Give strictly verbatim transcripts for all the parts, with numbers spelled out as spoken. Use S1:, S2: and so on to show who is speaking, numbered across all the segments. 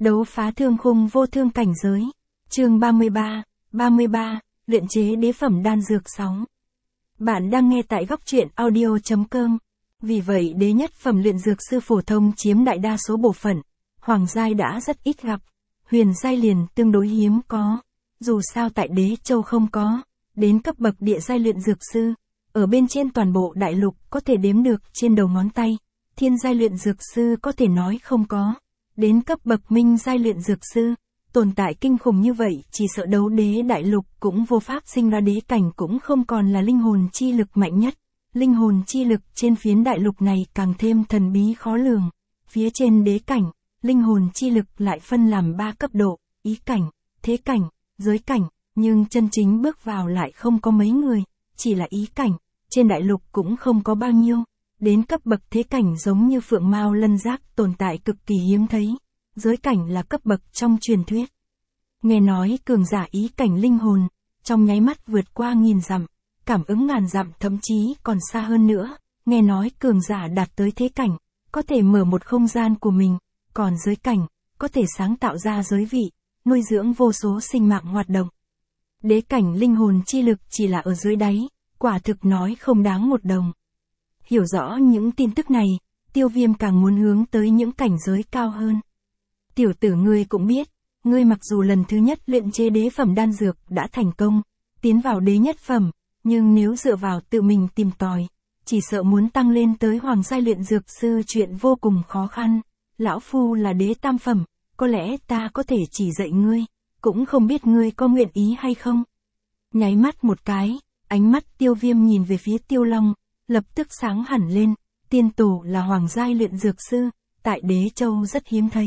S1: Đấu phá thương khung vô thương cảnh giới. Chương ba mươi ba, ba mươi ba, luyện chế đế phẩm đan dược sáu. Bạn đang nghe tại góc truyện audio chấm com. Vì vậy đế nhất phẩm luyện dược sư phổ thông chiếm đại đa số bộ phận, hoàng giai đã rất ít gặp, huyền giai liền tương đối hiếm có. Dù sao tại Đế Châu không có, đến cấp bậc địa giai luyện dược sư, ở bên trên toàn bộ đại lục có thể đếm được trên đầu ngón tay, thiên giai luyện dược sư có thể nói không có. Đến cấp bậc minh giai luyện dược sư, tồn tại kinh khủng như vậy chỉ sợ đấu đế đại lục cũng vô pháp sinh ra đế cảnh, cũng không còn là linh hồn chi lực mạnh nhất. Linh hồn chi lực trên phiến đại lục này càng thêm thần bí khó lường. Phía trên đế cảnh, linh hồn chi lực lại phân làm ba cấp độ, ý cảnh, thế cảnh, giới cảnh, nhưng chân chính bước vào lại không có mấy người, chỉ là ý cảnh, trên đại lục cũng không có bao nhiêu. Đến cấp bậc thế cảnh giống như phượng mao lân giác tồn tại cực kỳ hiếm thấy. Giới cảnh là cấp bậc trong truyền thuyết. Nghe nói cường giả ý cảnh linh hồn, trong nháy mắt vượt qua nghìn dặm, cảm ứng ngàn dặm, thậm chí còn xa hơn nữa. Nghe nói cường giả đạt tới thế cảnh, có thể mở một không gian của mình, còn giới cảnh, có thể sáng tạo ra giới vị, nuôi dưỡng vô số sinh mạng hoạt động. Đế cảnh linh hồn chi lực chỉ là ở dưới đáy, quả thực nói không đáng một đồng. Hiểu rõ những tin tức này, Tiêu Viêm càng muốn hướng tới những cảnh giới cao hơn. Tiểu tử ngươi cũng biết, ngươi mặc dù lần thứ nhất luyện chế đế phẩm đan dược đã thành công, tiến vào đế nhất phẩm, nhưng nếu dựa vào tự mình tìm tòi, chỉ sợ muốn tăng lên tới hoàng giai luyện dược sư chuyện vô cùng khó khăn. Lão phu là đế tam phẩm, có lẽ ta có thể chỉ dạy ngươi, cũng không biết ngươi có nguyện ý hay không. Nháy mắt một cái, ánh mắt Tiêu Viêm nhìn về phía Tiêu Long, lập tức sáng hẳn lên. Tiên tổ là hoàng giai luyện dược sư, tại Đế Châu rất hiếm thấy.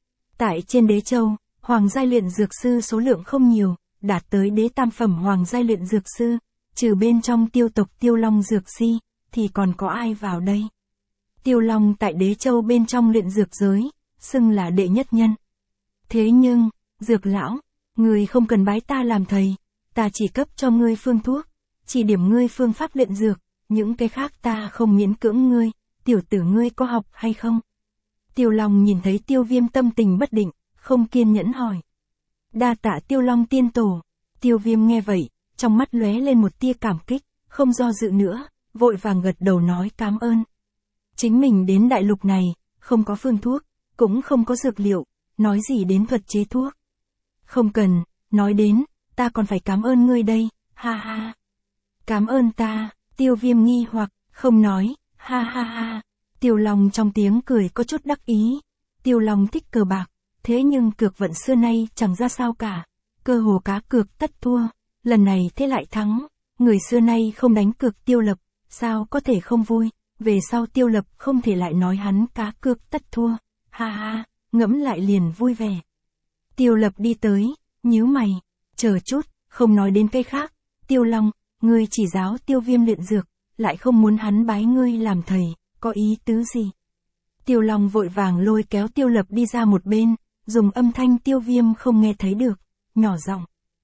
S1: Tại trên Đế Châu, hoàng giai luyện dược sư số lượng không nhiều, đạt tới đế tam phẩm hoàng giai luyện dược sư, trừ bên trong tiêu tộc Tiêu Long dược si, thì còn có ai vào đây? Tiêu Long tại Đế Châu bên trong luyện dược giới, xưng là đệ nhất nhân. Thế nhưng, dược lão, ngươi không cần bái ta làm thầy, ta chỉ cấp cho ngươi phương thuốc, chỉ điểm ngươi phương pháp luyện dược, những cái khác ta không miễn cưỡng ngươi, tiểu tử ngươi có học hay không? Tiêu Long nhìn thấy Tiêu Viêm tâm tình bất định, không kiên nhẫn hỏi. Đa tạ Tiêu Long tiên tổ. Tiêu Viêm nghe vậy, trong mắt lóe lên một tia cảm kích, không do dự nữa, vội vàng gật đầu nói cảm ơn. Chính mình đến đại lục này, không có phương thuốc, cũng không có dược liệu, nói gì đến thuật chế thuốc. Không cần, nói đến, ta còn phải cảm ơn ngươi đây, ha ha. Cảm ơn ta, Tiêu Viêm nghi hoặc, không nói, ha ha ha. Tiêu Long trong tiếng cười có chút đắc ý. Tiêu Long thích cờ bạc, thế nhưng cược vận xưa nay chẳng ra sao cả. Cơ hồ cá cược tất thua, lần này thế lại thắng. Người xưa nay không đánh cược Tiêu Lập, sao có thể không vui. Về sau Tiêu Lập không thể lại nói hắn cá cược tất thua, ha ha, ngẫm lại liền vui vẻ. Tiêu Lập đi tới, nhíu mày, chờ chút, không nói đến cây khác. Tiêu Long, ngươi chỉ giáo Tiêu Viêm luyện dược, lại không muốn hắn bái ngươi làm thầy, có ý tứ gì? Tiêu Long vội vàng lôi kéo Tiêu Lập đi ra một bên, dùng âm thanh Tiêu Viêm không nghe thấy được, nhỏ giọng.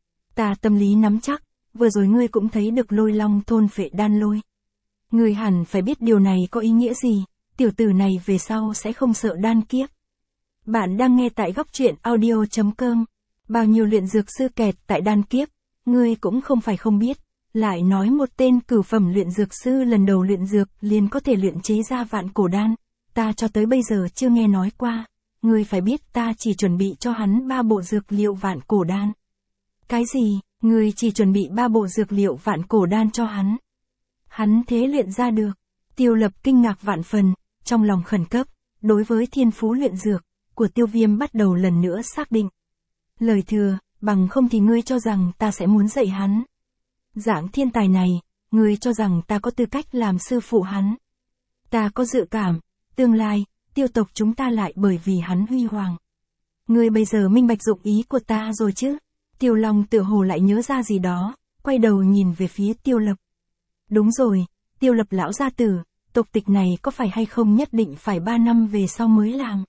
S1: Ta tâm lý nắm chắc, vừa rồi ngươi cũng thấy được Lôi Long thôn phệ đan lôi. Ngươi hẳn phải biết điều này có ý nghĩa gì, tiểu tử này về sau sẽ không sợ đan kiếp. Bạn đang nghe tại góc truyện audio chấm com. Bao nhiêu luyện dược sư kẹt tại đan kiếp, ngươi cũng không phải không biết. Lại nói một tên cửu phẩm luyện dược sư lần đầu luyện dược liền có thể luyện chế ra vạn cổ đan, ta cho tới bây giờ chưa nghe nói qua. Ngươi phải biết ta chỉ chuẩn bị cho hắn ba bộ dược liệu vạn cổ đan. Cái gì, ngươi chỉ chuẩn bị ba bộ dược liệu vạn cổ đan cho hắn? Hắn thế luyện ra được? Tiêu Lập kinh ngạc vạn phần, trong lòng khẩn cấp, đối với thiên phú luyện dược của Tiêu Viêm bắt đầu lần nữa xác định. Lời thừa, bằng không thì ngươi cho rằng ta sẽ muốn dạy hắn. Dạng thiên tài này, ngươi cho rằng ta có tư cách làm sư phụ hắn. Ta có dự cảm, tương lai, Tiêu tộc chúng ta lại bởi vì hắn huy hoàng. Ngươi bây giờ minh bạch dụng ý của ta rồi chứ? Tiêu Long tựa hồ lại nhớ ra gì đó, quay đầu nhìn về phía Tiêu Lập. Đúng rồi, Tiêu Lập lão gia tử, tộc tịch này có phải hay không nhất định phải ba năm về sau mới làm?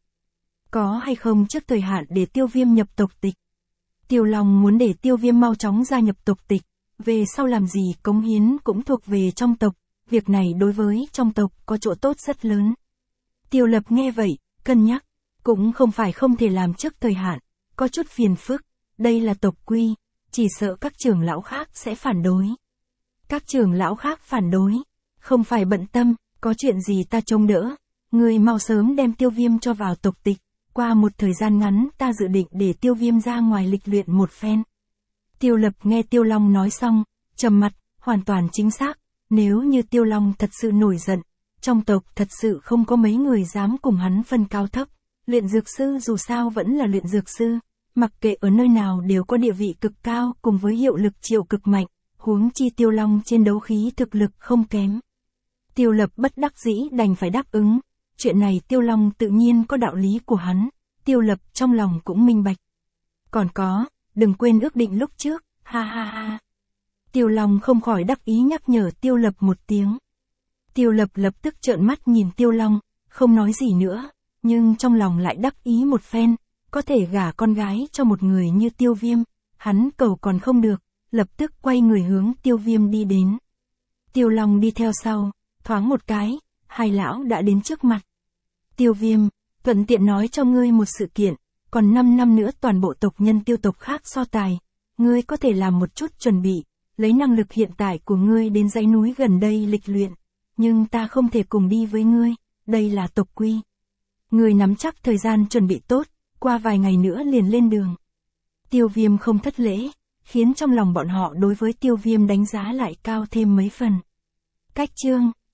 S1: Có hay không trước thời hạn để Tiêu Viêm nhập tộc tịch? Tiêu Long muốn để Tiêu Viêm mau chóng gia nhập tộc tịch, về sau làm gì cống hiến cũng thuộc về trong tộc, việc này đối với trong tộc có chỗ tốt rất lớn. Tiêu Lập nghe vậy, cân nhắc, Cũng không phải không thể làm trước thời hạn, có chút phiền phức, đây là tộc quy, chỉ sợ các trưởng lão khác sẽ phản đối. Các trưởng lão khác phản đối, không phải bận tâm, có chuyện gì ta trông đỡ, ngươi mau sớm đem Tiêu Viêm cho vào tộc tịch, qua một thời gian ngắn ta dự định để Tiêu Viêm ra ngoài lịch luyện một phen. Tiêu Lập nghe Tiêu Long nói xong, trầm mặt, hoàn toàn chính xác, nếu như Tiêu Long thật sự nổi giận, trong tộc thật sự không có mấy người dám cùng hắn phân cao thấp, luyện dược sư dù sao vẫn là luyện dược sư, mặc kệ ở nơi nào đều có địa vị cực cao cùng với hiệu lực triệu cực mạnh, huống chi Tiêu Long trên đấu khí thực lực không kém. Tiêu Lập bất đắc dĩ đành phải đáp ứng, chuyện này Tiêu Long tự nhiên có đạo lý của hắn, Tiêu Lập trong lòng cũng minh bạch. Còn có, đừng quên ước định lúc trước, ha ha ha. Tiêu Long không khỏi đắc ý nhắc nhở Tiêu Lập một tiếng. Tiêu Lập lập tức trợn mắt nhìn Tiêu Long, không nói gì nữa, nhưng trong lòng lại đắc ý một phen, có thể gả con gái cho một người như Tiêu Viêm, hắn cầu còn không được, lập tức quay người hướng Tiêu Viêm đi đến. Tiêu Long đi theo sau, thoáng một cái, hai lão đã đến trước mặt. Tiêu Viêm, thuận tiện nói cho ngươi một sự kiện, còn năm năm nữa toàn bộ tộc nhân Tiêu tộc khác so tài, ngươi có thể làm một chút chuẩn bị, lấy năng lực hiện tại của ngươi đến dãy núi gần đây lịch luyện, nhưng ta không thể cùng đi với ngươi, đây là tộc quy. Ngươi nắm chắc thời gian chuẩn bị tốt, qua vài ngày nữa liền lên đường. Tiêu Viêm không thất lễ, khiến trong lòng bọn họ đối với Tiêu Viêm đánh giá lại cao thêm mấy phần. Cách chương